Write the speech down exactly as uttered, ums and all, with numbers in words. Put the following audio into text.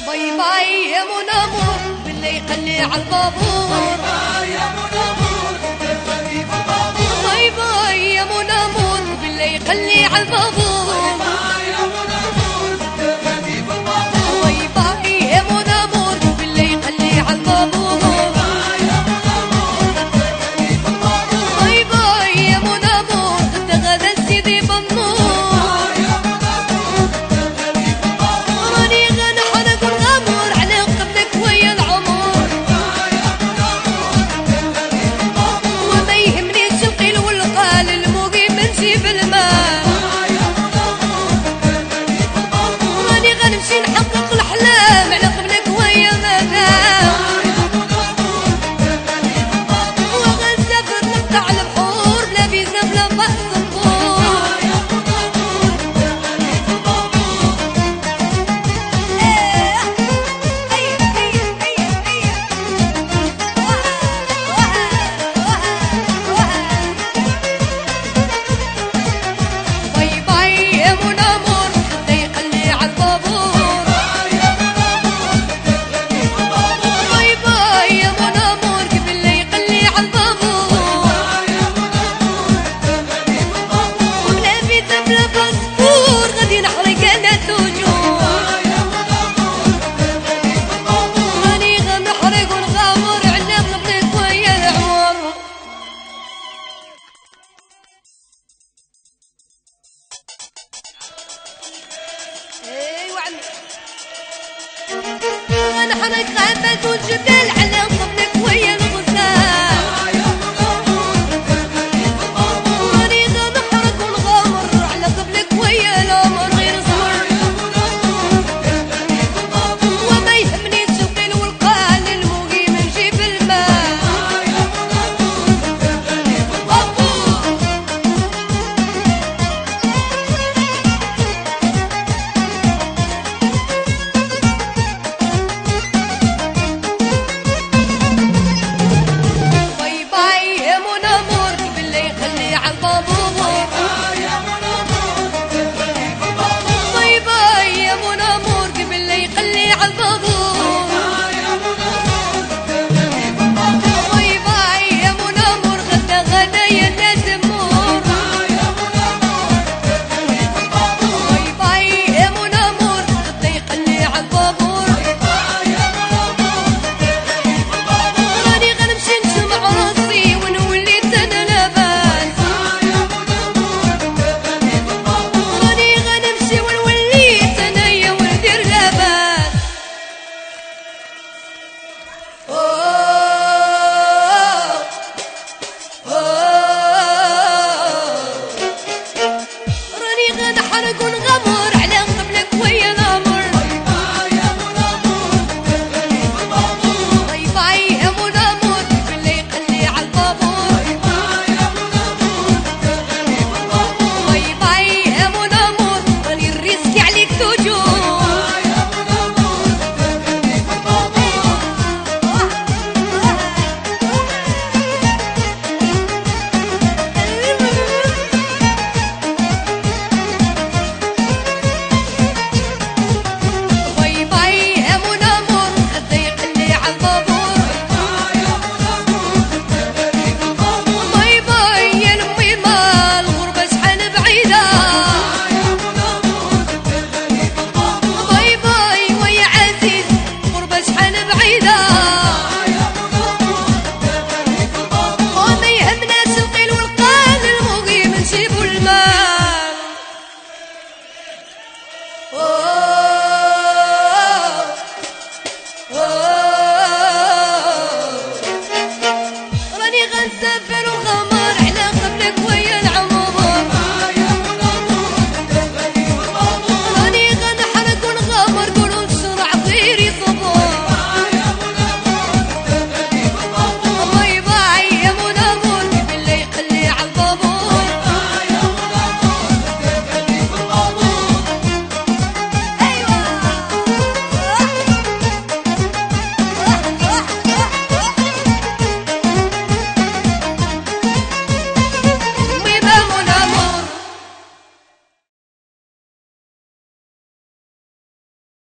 باي باي يا منامور باللي يخلي عالبابور. باي باي يا منامور باللي يخلي عالبابور. باي باي يا منامور باللي يخلي عالبابور. باي باي يا منامور انت غدا سيدي بنور. راني غنحرق الغمور على قبلك ويا العمر. وما يهمنيش القيل والقال المقيم نجيب الماء. راني غنمشي نحقق الاحلام على قبلك ويا مدام. وغنسافر نقطع البحور بلا فيزا بلا باسبور. باي باي يا منامور اللي يخلي عالبابور. باي باي يا منامور كيف اللي يخلي عالبابور. وبلا فيزا بلا باسبور غادي نحرق انا الدجور. راني غنحرق ونغامر على قبلك ويا العمر. ايوا عمي غنحرق غابات والجبال على